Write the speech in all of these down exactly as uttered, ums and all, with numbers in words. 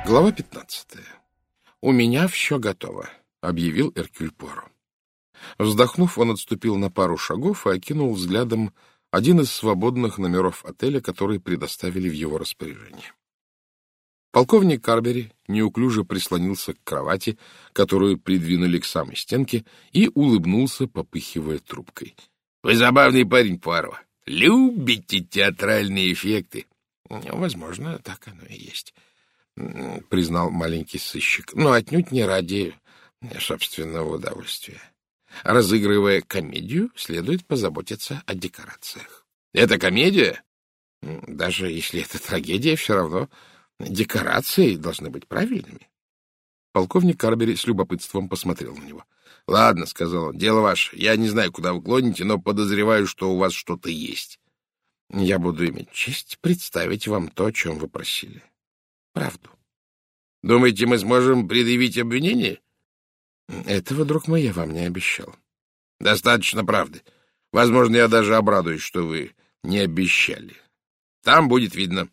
Глава пятнадцатая. «У меня все готово», — объявил Эркюль Пуаро. Вздохнув, он отступил на пару шагов и окинул взглядом один из свободных номеров отеля, который предоставили в его распоряжение. Полковник Карбери неуклюже прислонился к кровати, которую придвинули к самой стенке, и улыбнулся, попыхивая трубкой. — Вы забавный парень, Пуаро. Любите театральные эффекты. — Возможно, так оно и есть, — признал маленький сыщик, — но отнюдь не ради собственного удовольствия. Разыгрывая комедию, следует позаботиться о декорациях. — Это комедия? — Даже если это трагедия, все равно декорации должны быть правильными. Полковник Карбери с любопытством посмотрел на него. — Ладно, — сказал он, — дело ваше. Я не знаю, куда вы клоните, но подозреваю, что у вас что-то есть. Я буду иметь честь представить вам то, о чем вы просили. Правду. Думаете, мы сможем предъявить обвинение? Этого, друг мой, я вам не обещал. Достаточно правды. Возможно, я даже обрадуюсь, что вы не обещали. Там будет видно.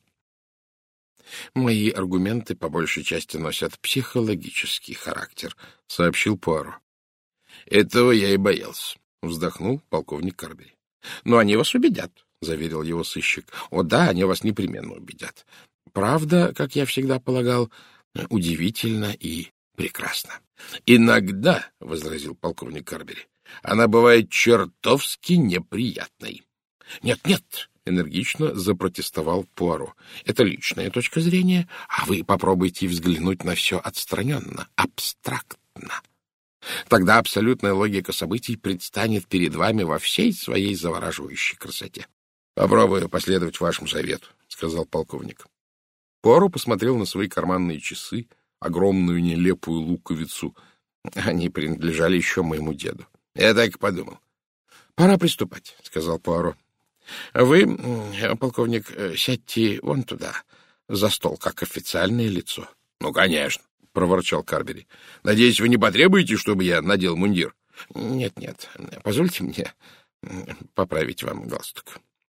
Мои аргументы по большей части носят психологический характер, сообщил Пуаро. Этого я и боялся, вздохнул полковник Карбери. Но они вас убедят, заверил его сыщик. О да, они вас непременно убедят. Правда, как я всегда полагал, удивительно и прекрасно. Иногда, — возразил полковник Карбери, — она бывает чертовски неприятной. Нет, нет, — энергично запротестовал Пуаро. Это личная точка зрения, а вы попробуйте взглянуть на все отстраненно, абстрактно. Тогда абсолютная логика событий предстанет перед вами во всей своей завораживающей красоте. — Попробую последовать вашему совету, — сказал полковник. Пуаро посмотрел на свои карманные часы, огромную нелепую луковицу. Они принадлежали еще моему деду. Я так и подумал. — Пора приступать, — сказал Пуаро. — Вы, полковник, сядьте вон туда, за стол, как официальное лицо. — Ну, конечно, — проворчал Карбери. — Надеюсь, вы не потребуете, чтобы я надел мундир? — Нет-нет, позвольте мне поправить вам галстук.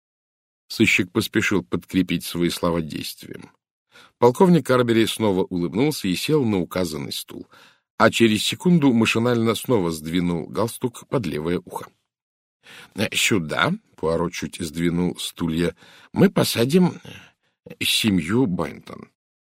Сыщик поспешил подкрепить свои слова действием. Полковник Карбери снова улыбнулся и сел на указанный стул, а через секунду машинально снова сдвинул галстук под левое ухо. — Сюда, — Пуаро чуть сдвинул стулья, — мы посадим семью Бойнтон.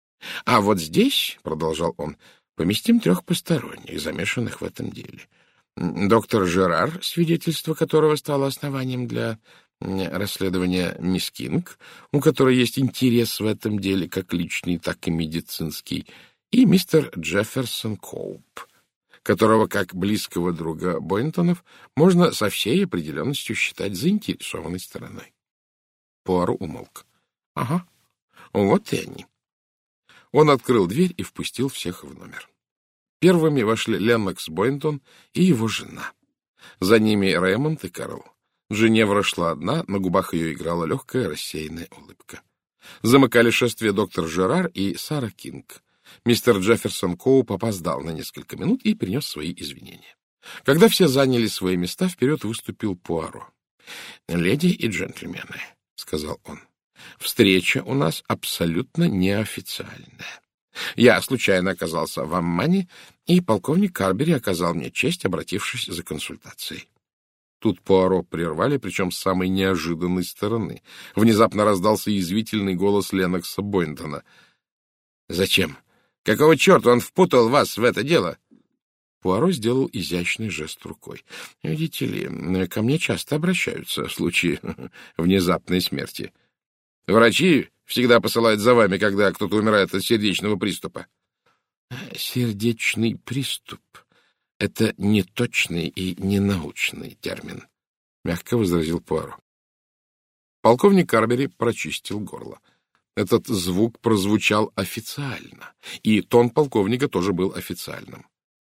А вот здесь, — продолжал он, — поместим трех посторонних, замешанных в этом деле. Доктор Жерар, свидетельство которого стало основанием для расследования мисс Кинг, у которой есть интерес в этом деле, как личный, так и медицинский, и мистер Джефферсон Коуп, которого, как близкого друга Бойнтонов, можно со всей определенностью считать заинтересованной стороной. Пуаро умолк. — Ага, вот и они. Он открыл дверь и впустил всех в номер. Первыми вошли Леннокс Бойнтон и его жена. За ними Рэймонд и Карл. Женевра шла одна, на губах ее играла легкая рассеянная улыбка. Замыкали шествие доктор Жерар и Сара Кинг. Мистер Джефферсон Коуп опоздал на несколько минут и принес свои извинения. Когда все заняли свои места, вперед выступил Пуаро. — Леди и джентльмены, — сказал он, — встреча у нас абсолютно неофициальная. Я случайно оказался в Аммане, и полковник Карбери оказал мне честь, обратившись за консультацией. Тут Пуаро прервали, причем с самой неожиданной стороны. Внезапно раздался язвительный голос Леннокса Бойнтона. — Зачем? Какого черта он впутал вас в это дело? Пуаро сделал изящный жест рукой. — Видите ли, ко мне часто обращаются в случае внезапной смерти. Врачи всегда посылают за вами, когда кто-то умирает от сердечного приступа. — Сердечный приступ — это неточный и ненаучный термин, — мягко возразил Пуаро. Полковник Карбери прочистил горло. Этот звук прозвучал официально, и тон полковника тоже был официальным.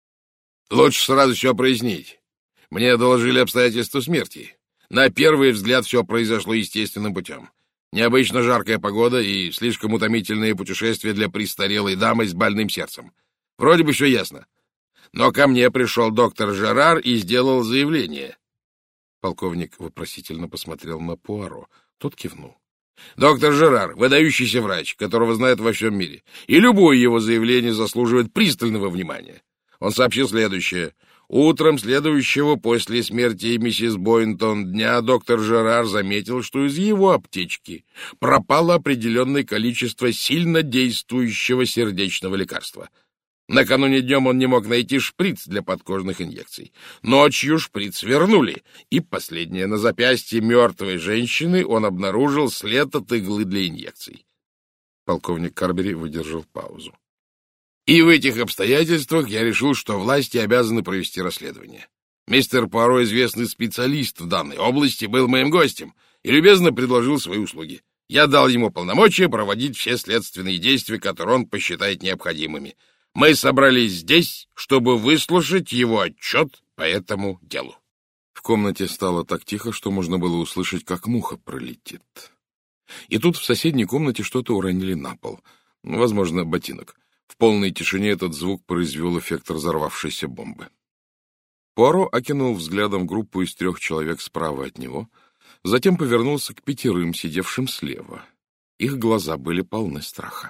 — Лучше сразу все прояснить. Мне доложили обстоятельства смерти. На первый взгляд все произошло естественным путем. Необычно жаркая погода и слишком утомительное путешествие для престарелой дамы с больным сердцем. Вроде бы все ясно. Но ко мне пришел доктор Жерар и сделал заявление. Полковник вопросительно посмотрел на Пуаро. Тот кивнул. Доктор Жерар — выдающийся врач, которого знают во всем мире, и любое его заявление заслуживает пристального внимания. Он сообщил следующее. Утром следующего после смерти миссис Бойнтон дня доктор Жерар заметил, что из его аптечки пропало определенное количество сильно действующего сердечного лекарства. Накануне днем он не мог найти шприц для подкожных инъекций. Ночью шприц вернули, и последнее на запястье мертвой женщины он обнаружил след от иглы для инъекций. Полковник Карбери выдержал паузу. И в этих обстоятельствах я решил, что власти обязаны провести расследование. Мистер Пуаро, известный специалист в данной области, был моим гостем и любезно предложил свои услуги. Я дал ему полномочия проводить все следственные действия, которые он посчитает необходимыми. Мы собрались здесь, чтобы выслушать его отчет по этому делу. В комнате стало так тихо, что можно было услышать, как муха пролетит. И тут в соседней комнате что-то уронили на пол. Возможно, ботинок. В полной тишине этот звук произвел эффект разорвавшейся бомбы. Пуаро окинул взглядом группу из трех человек справа от него, затем повернулся к пятерым, сидевшим слева. Их глаза были полны страха.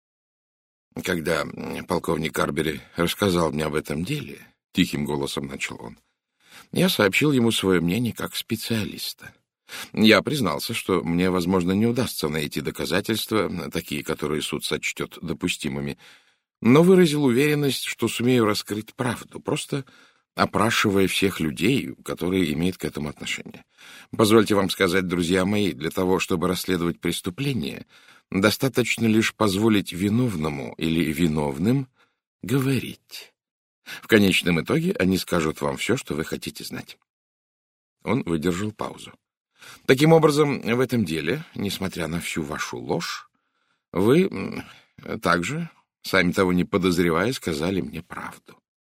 Когда полковник Карбери рассказал мне об этом деле, — тихим голосом начал он, — я сообщил ему свое мнение как специалиста. Я признался, что мне, возможно, не удастся найти доказательства, такие, которые суд сочтет допустимыми, но выразил уверенность, что сумею раскрыть правду, просто опрашивая всех людей, которые имеют к этому отношение. Позвольте вам сказать, друзья мои, для того, чтобы расследовать преступление, достаточно лишь позволить виновному или виновным говорить. В конечном итоге они скажут вам все, что вы хотите знать. Он выдержал паузу. Таким образом, в этом деле, несмотря на всю вашу ложь, вы также, сами того не подозревая, сказали мне правду.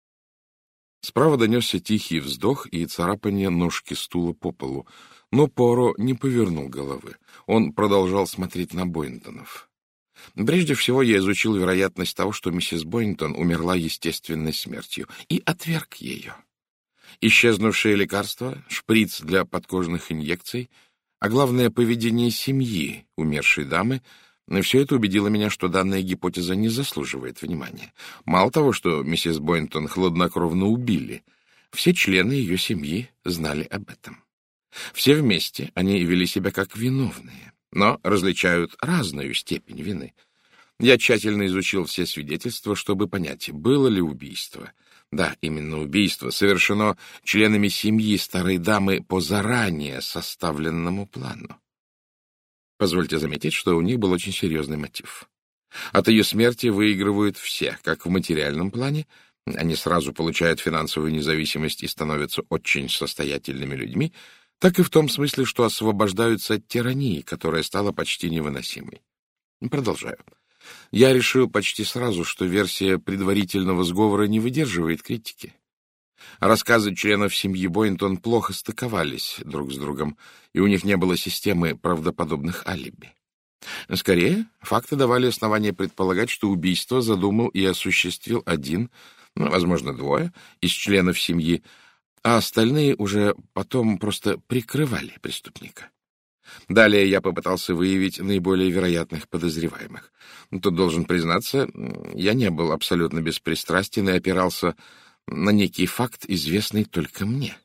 Справа донесся тихий вздох и царапание ножки стула по полу, но Пуаро не повернул головы. Он продолжал смотреть на Бойнтонов. Прежде всего я изучил вероятность того, что миссис Бойнтон умерла естественной смертью, и отверг ее. Исчезнувшее лекарство, шприц для подкожных инъекций, а главное, поведение семьи умершей дамы, все это убедило меня, что данная гипотеза не заслуживает внимания. Мало того, что миссис Бойнтон хладнокровно убили, все члены ее семьи знали об этом. Все вместе они вели себя как виновные, но различают разную степень вины. Я тщательно изучил все свидетельства, чтобы понять, было ли убийство. Да, именно убийство совершено членами семьи старой дамы по заранее составленному плану. Позвольте заметить, что у них был очень серьезный мотив. От ее смерти выигрывают все, как в материальном плане, они сразу получают финансовую независимость и становятся очень состоятельными людьми, так и в том смысле, что освобождаются от тирании, которая стала почти невыносимой. Продолжаю. Я решил почти сразу, что версия предварительного сговора не выдерживает критики. Рассказы членов семьи Бойнтон плохо стыковались друг с другом, и у них не было системы правдоподобных алиби. Скорее, факты давали основание предполагать, что убийство задумал и осуществил один, ну, возможно, двое из членов семьи, а остальные уже потом просто прикрывали преступника. Далее я попытался выявить наиболее вероятных подозреваемых. Тут, должен признаться, я не был абсолютно беспристрастен и опирался на некий факт, известный только мне.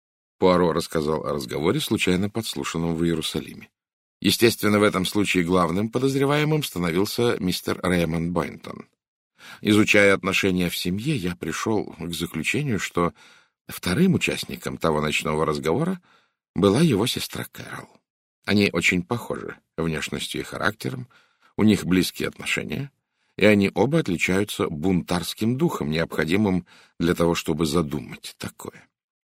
Пуаро рассказал о разговоре, случайно подслушанном в Иерусалиме. Естественно, в этом случае главным подозреваемым становился мистер Рэймонд Бойнтон. Изучая отношения в семье, я пришел к заключению, что вторым участником того ночного разговора была его сестра Кэрол. Они очень похожи внешностью и характером, у них близкие отношения, и они оба отличаются бунтарским духом, необходимым для того, чтобы задумать такое.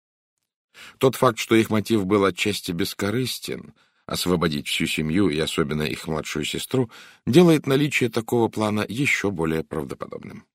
Тот факт, что их мотив был отчасти бескорыстен, освободить всю семью и особенно их младшую сестру, делает наличие такого плана еще более правдоподобным.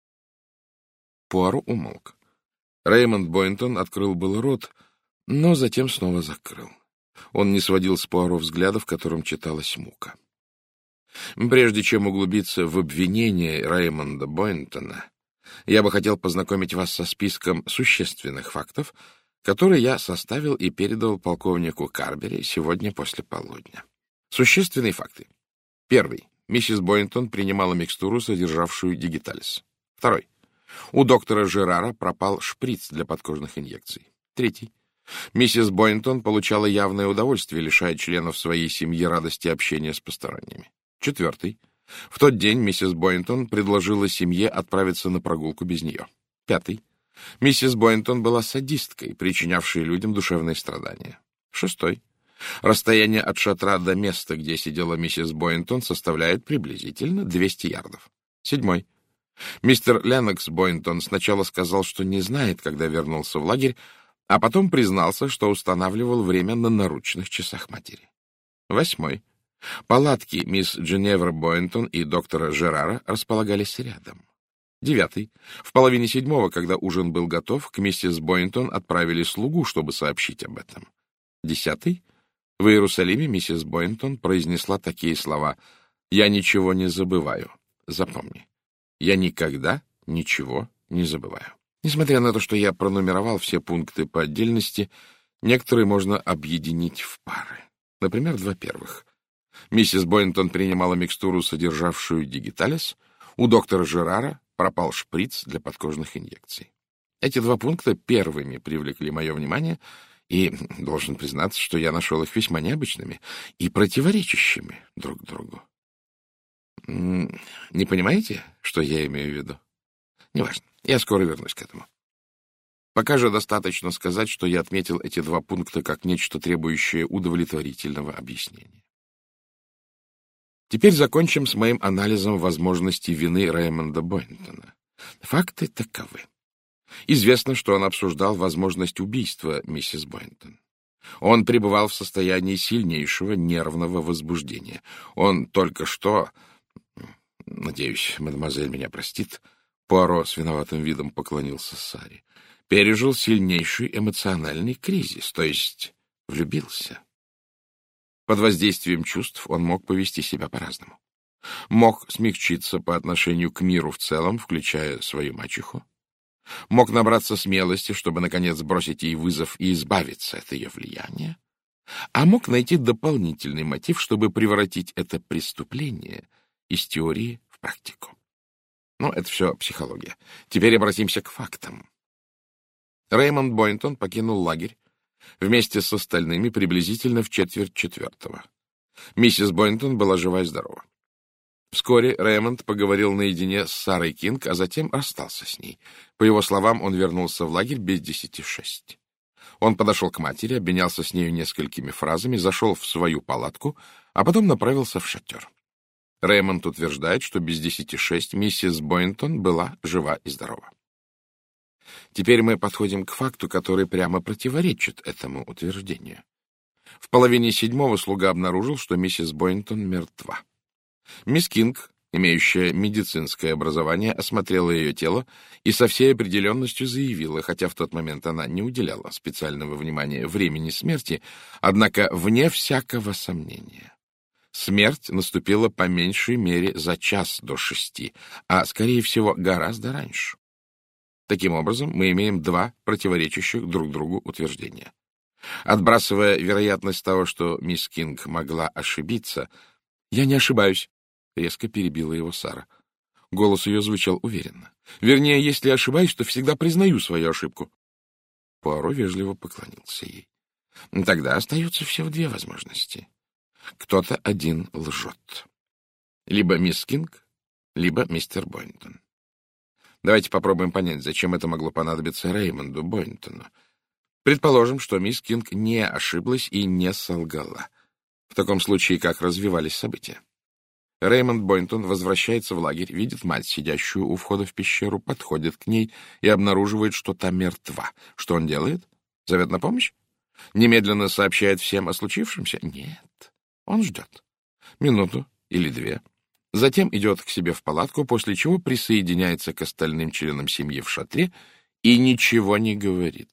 Пуаро умолк. Рэймонд Бойнтон открыл был рот, но затем снова закрыл. Он не сводил с Пуаро взгляда, в котором читалась мука. Прежде чем углубиться в обвинение Рэймонда Бойнтона, я бы хотел познакомить вас со списком существенных фактов, который я составил и передал полковнику Карбери сегодня после полудня. Существенные факты. Первый. Миссис Бойнтон принимала микстуру, содержавшую дигиталис. Второй. У доктора Жерара пропал шприц для подкожных инъекций. Третий. Миссис Бойнтон получала явное удовольствие, лишая членов своей семьи радости общения с посторонними. Четвертый. В тот день миссис Бойнтон предложила семье отправиться на прогулку без нее. Пятый. Миссис Бойнтон была садисткой, причинявшей людям душевные страдания. Шестой. Расстояние от шатра до места, где сидела миссис Бойнтон, составляет приблизительно двести ярдов. Седьмой. Мистер Леннокс Бойнтон сначала сказал, что не знает, когда вернулся в лагерь, а потом признался, что устанавливал время на наручных часах матери. Восьмой. Палатки мисс Дженевры Бойнтон и доктора Жерара располагались рядом. Девятый. В половине седьмого, когда ужин был готов, к миссис Бойнтон отправили слугу, чтобы сообщить об этом. Десятый. В Иерусалиме миссис Бойнтон произнесла такие слова: «Я ничего не забываю. Запомни, я никогда ничего не забываю». Несмотря на то, что я пронумеровал все пункты по отдельности, некоторые можно объединить в пары. Например, два первых. Миссис Бойнтон принимала микстуру, содержавшую дигиталис. У доктора Жерара пропал шприц для подкожных инъекций. Эти два пункта первыми привлекли мое внимание, и должен признаться, что я нашел их весьма необычными и противоречащими друг другу. Не понимаете, что я имею в виду? Неважно, я скоро вернусь к этому. Пока же достаточно сказать, что я отметил эти два пункта как нечто, требующее удовлетворительного объяснения. Теперь закончим с моим анализом возможности вины Реймонда Бойнтона. Факты таковы. Известно, что он обсуждал возможность убийства миссис Бойнтон. Он пребывал в состоянии сильнейшего нервного возбуждения. Он только что... Надеюсь, мадемуазель меня простит. Пуаро с виноватым видом поклонился Саре. Пережил сильнейший эмоциональный кризис, то есть влюбился. Под воздействием чувств он мог повести себя по-разному. Мог смягчиться по отношению к миру в целом, включая свою мачеху. Мог набраться смелости, чтобы, наконец, бросить ей вызов и избавиться от ее влияния. А мог найти дополнительный мотив, чтобы превратить это преступление из теории в практику. Ну, это все психология. Теперь обратимся к фактам. Реймонд Бойнтон покинул лагерь вместе с остальными приблизительно в четверть четвертого. Миссис Бойнтон была жива и здорова. Вскоре Реймонд поговорил наедине с Сарой Кинг, а затем расстался с ней. По его словам, он вернулся в лагерь без десяти шесть. Он подошел к матери, обменялся с нею несколькими фразами, зашел в свою палатку, а потом направился в шатер. Реймонд утверждает, что без десяти шесть миссис Бойнтон была жива и здорова. Теперь мы подходим к факту, который прямо противоречит этому утверждению. В половине седьмого слуга обнаружил, что миссис Бойнтон мертва. Мисс Кинг, имеющая медицинское образование, осмотрела ее тело и со всей определенностью заявила, хотя в тот момент она не уделяла специального внимания времени смерти, однако вне всякого сомнения. Смерть наступила по меньшей мере за час до шести, а, скорее всего, гораздо раньше. Таким образом, мы имеем два противоречащих друг другу утверждения. Отбрасывая вероятность того, что мисс Кинг могла ошибиться, «Я не ошибаюсь», — резко перебила его Сара. Голос ее звучал уверенно. «Вернее, если ошибаюсь, то всегда признаю свою ошибку». Пуаро вежливо поклонился ей. «Тогда остается всего две возможности. Кто-то один лжет. Либо мисс Кинг, либо мистер Бойнтон. Давайте попробуем понять, зачем это могло понадобиться Реймонду Бойнтону. Предположим, что мисс Кинг не ошиблась и не солгала. В таком случае, как развивались события? Реймонд Бойнтон возвращается в лагерь, видит мать, сидящую у входа в пещеру, подходит к ней и обнаруживает, что та мертва. Что он делает? Зовет на помощь? Немедленно сообщает всем о случившемся? Нет. Он ждет. Минуту или две. Затем идет к себе в палатку, после чего присоединяется к остальным членам семьи в шатре и ничего не говорит.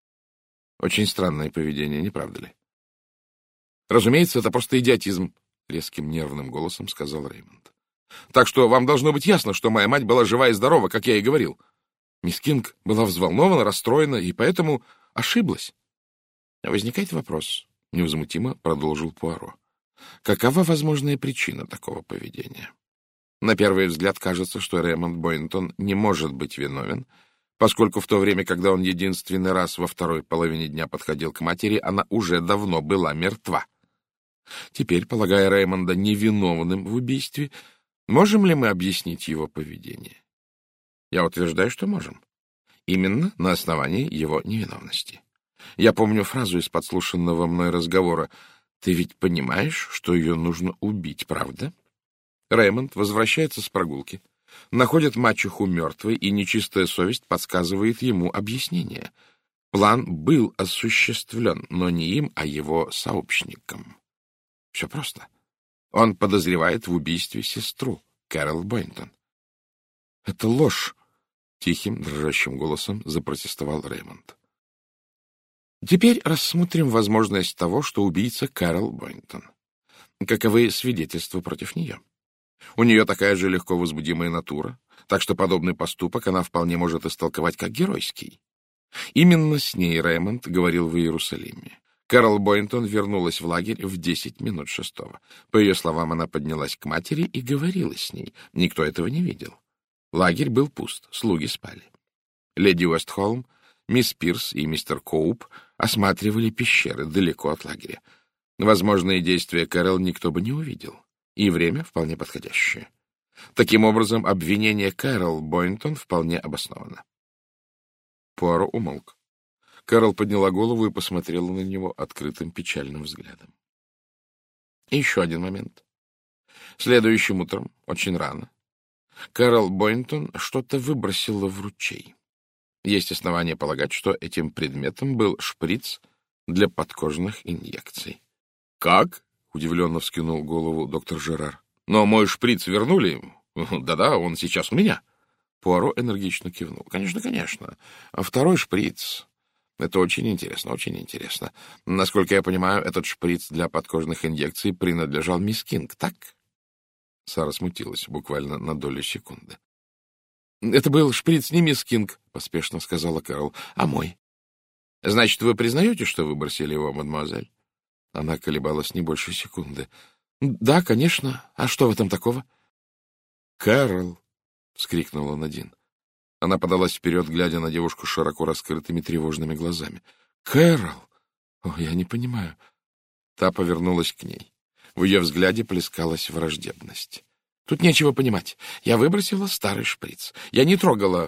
Очень странное поведение, не правда ли? Разумеется, это просто идиотизм, — резким нервным голосом сказал Реймонд. Так что вам должно быть ясно, что моя мать была жива и здорова, как я и говорил. Мисс Кинг была взволнована, расстроена и поэтому ошиблась. Возникает вопрос, — невозмутимо продолжил Пуаро. Какова возможная причина такого поведения? На первый взгляд кажется, что Рэймонд Бойнтон не может быть виновен, поскольку в то время, когда он единственный раз во второй половине дня подходил к матери, она уже давно была мертва. Теперь, полагая Рэймонда невиновным в убийстве, можем ли мы объяснить его поведение? Я утверждаю, что можем. Именно на основании его невиновности. Я помню фразу из подслушанного мной разговора: «Ты ведь понимаешь, что ее нужно убить, правда?» Рэймонд возвращается с прогулки, находит мачеху мертвой, и нечистая совесть подсказывает ему объяснение. План был осуществлен, но не им, а его сообщником. Все просто. Он подозревает в убийстве сестру, Кэрол Бойнтон. — Это ложь! — тихим, дрожащим голосом запротестовал Рэймонд. Теперь рассмотрим возможность того, что убийца Кэрол Бойнтон. Каковы свидетельства против нее? У нее такая же легко возбудимая натура, так что подобный поступок она вполне может истолковать как геройский. Именно с ней Рэймонд говорил в Иерусалиме. Кэрол Бойнтон вернулась в лагерь в десять минут шестого. По ее словам, она поднялась к матери и говорила с ней. Никто этого не видел. Лагерь был пуст, слуги спали. Леди Уэстхолм, мисс Пирс и мистер Коуп осматривали пещеры далеко от лагеря. Возможные действия Кэрол никто бы не увидел. И время вполне подходящее. Таким образом, обвинение Кэрол Бойнтон вполне обосновано. Пуаро умолк. Кэрол подняла голову и посмотрела на него открытым печальным взглядом. И еще один момент. Следующим утром, очень рано, Кэрол Бойнтон что-то выбросила в ручей. Есть основания полагать, что этим предметом был шприц для подкожных инъекций. — Как? — удивленно вскинул голову доктор Жерар. — Но мой шприц вернули? Да-да, он сейчас у меня. Пуаро энергично кивнул. — Конечно, конечно. А второй шприц... Это очень интересно, очень интересно. Насколько я понимаю, этот шприц для подкожных инъекций принадлежал мисс Кинг, так? Сара смутилась буквально на долю секунды. — Это был шприц не мисс Кинг, — поспешно сказала Кэрол, — а мой. — Значит, вы признаете, что выбросили его, мадемуазель? Она колебалась не больше секунды. — Да, конечно. А что в этом такого? — Кэрол! — вскрикнул он один. Она подалась вперед, глядя на девушку широко раскрытыми тревожными глазами. — Кэрол! О, я не понимаю. Та повернулась к ней. В ее взгляде плескалась враждебность. — Тут нечего понимать. Я выбросила старый шприц. Я не трогала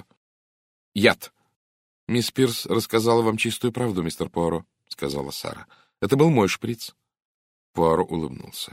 яд. — Мисс Пирс рассказала вам чистую правду, мистер Пуаро, — сказала Сара. — Это был мой шприц. Пуаро улыбнулся.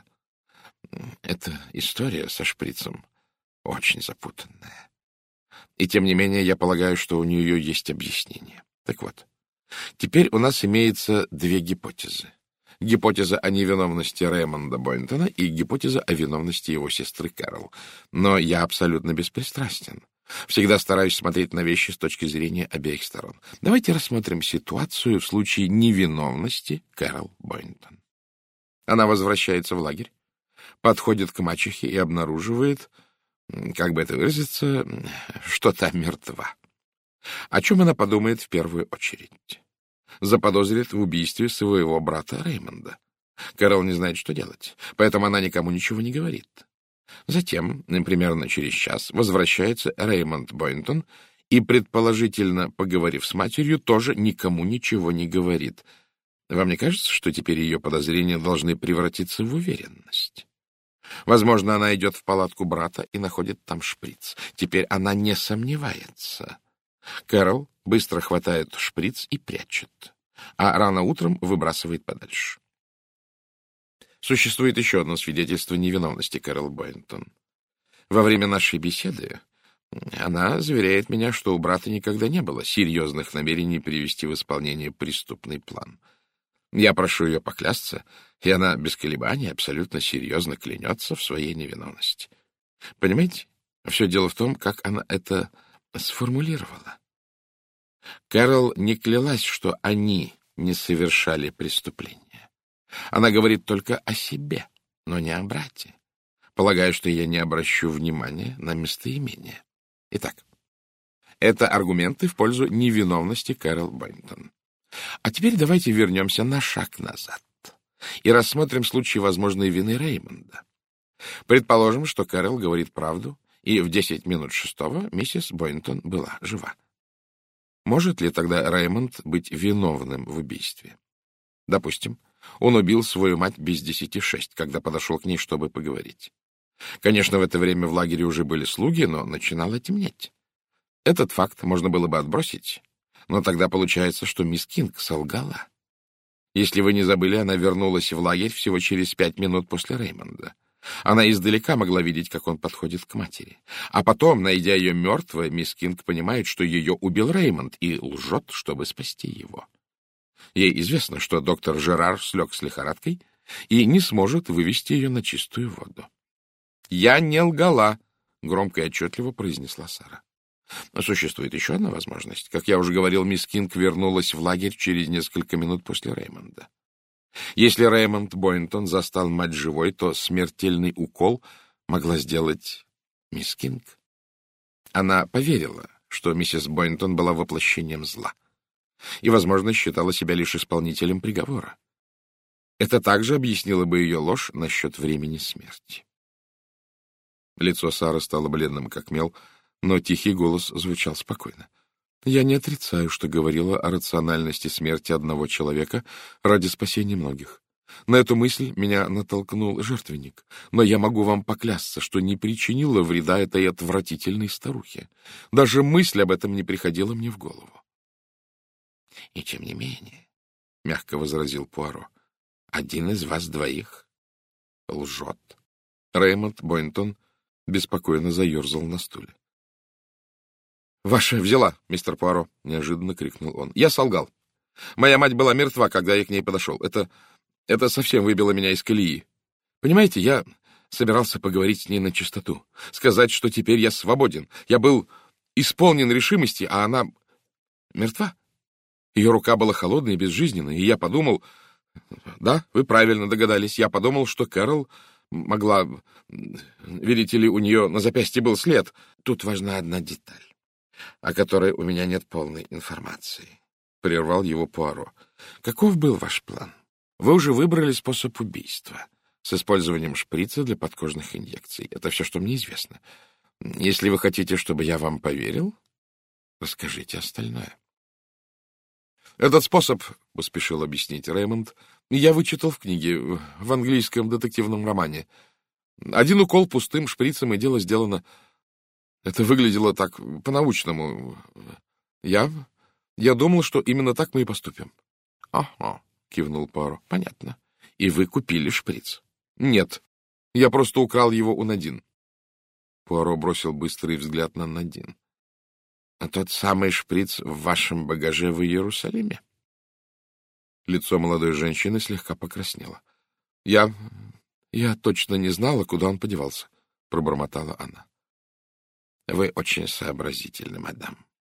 — Эта история со шприцем очень запутанная. И тем не менее, я полагаю, что у нее есть объяснение. Так вот, теперь у нас имеется две гипотезы. Гипотеза о невиновности Рэймонда Бойнтона и гипотеза о виновности его сестры Кэрол. Но я абсолютно беспристрастен. Всегда стараюсь смотреть на вещи с точки зрения обеих сторон. Давайте рассмотрим ситуацию в случае невиновности Кэрол Бойнтон. Она возвращается в лагерь, подходит к мачехе и обнаруживает, как бы это выразиться, что та мертва. О чем она подумает в первую очередь? Заподозрит в убийстве своего брата Рэймонда. Кэрол не знает, что делать, поэтому она никому ничего не говорит. Затем, примерно через час, возвращается Рэймонд Бойнтон и, предположительно, поговорив с матерью, тоже никому ничего не говорит. Вам не кажется, что теперь ее подозрения должны превратиться в уверенность? Возможно, она идет в палатку брата и находит там шприц. Теперь она не сомневается. Кэрол быстро хватает шприц и прячет, а рано утром выбрасывает подальше. Существует еще одно свидетельство невиновности Кэрол Бойнтон. Во время нашей беседы она заверяет меня, что у брата никогда не было серьезных намерений привести в исполнение преступный план. Я прошу ее поклясться, и она без колебаний абсолютно серьезно клянется в своей невиновности. Понимаете, все дело в том, как она это сформулировала. Кэрол не клялась, что они не совершали преступления. Она говорит только о себе, но не о брате. Полагаю, что я не обращу внимания на местоимение. Итак, это аргументы в пользу невиновности Кэрол Бойнтон. А теперь давайте вернемся на шаг назад. и рассмотрим случай возможной вины Реймонда. Предположим, что Кэрол говорит правду, и в десять минут шестого миссис Бойнтон была жива. Может ли тогда Реймонд быть виновным в убийстве? Допустим, он убил свою мать без десяти шесть, когда подошел к ней, чтобы поговорить. Конечно, в это время в лагере уже были слуги, но начинало темнеть. Этот факт можно было бы отбросить, но тогда получается, что мисс Кинг солгала. Если вы не забыли, она вернулась в лагерь всего через пять минут после Реймонда. Она издалека могла видеть, как он подходит к матери. А потом, найдя ее мертвой, мисс Кинг понимает, что ее убил Реймонд, и лжет, чтобы спасти его. Ей известно, что доктор Жерар слег с лихорадкой и не сможет вывести ее на чистую воду. «Я не лгала», — громко и отчетливо произнесла Сара. Существует еще одна возможность. Как я уже говорил, мисс Кинг вернулась в лагерь через несколько минут после Реймонда. Если Реймонд Бойнтон застал мать живой, то смертельный укол могла сделать мисс Кинг. Она поверила, что миссис Бойнтон была воплощением зла, и, возможно, считала себя лишь исполнителем приговора. Это также объяснило бы ее ложь насчет времени смерти. Лицо Сары стало бледным, как мел, но тихий голос звучал спокойно. Я не отрицаю, что говорила о рациональности смерти одного человека ради спасения многих. На эту мысль меня натолкнул жертвенник, но я могу вам поклясться, что не причинила вреда этой отвратительной старухе. Даже мысль об этом не приходила мне в голову. — И тем не менее, — мягко возразил Пуаро, — один из вас двоих лжет. Реймонд Бойнтон беспокойно заерзал на стуле. — Ваша взяла, мистер Пуаро, — неожиданно крикнул он. — Я солгал. Моя мать была мертва, когда я к ней подошел. Это, это совсем выбило меня из колеи. Понимаете, я собирался поговорить с ней на чистоту, сказать, что теперь я свободен. Я был исполнен решимости, а она мертва. Ее рука была холодной и безжизненной, и я подумал... Да, вы правильно догадались. Я подумал, что Кэрол могла... Видите ли, у нее на запястье был след. Тут важна одна деталь, о которой у меня нет полной информации. Прервал его Пуаро. Каков был ваш план? Вы уже выбрали способ убийства с использованием шприца для подкожных инъекций. Это все, что мне известно. Если вы хотите, чтобы я вам поверил, расскажите остальное. Этот способ, — поспешил объяснить Реймонд, — я вычитал в книге, в английском детективном романе. Один укол пустым шприцем, и дело сделано. Это выглядело так по-научному. Я... я думал, что именно так мы и поступим. — Ага, — кивнул Пуаро, — понятно. И вы купили шприц? — Нет, я просто украл его у Надин. Пуаро бросил быстрый взгляд на Надин. — А тот самый шприц в вашем багаже в Иерусалиме? Лицо молодой женщины слегка покраснело. — Я... я точно не знала, куда он подевался, — пробормотала она. — Вы очень сообразительны, мадам.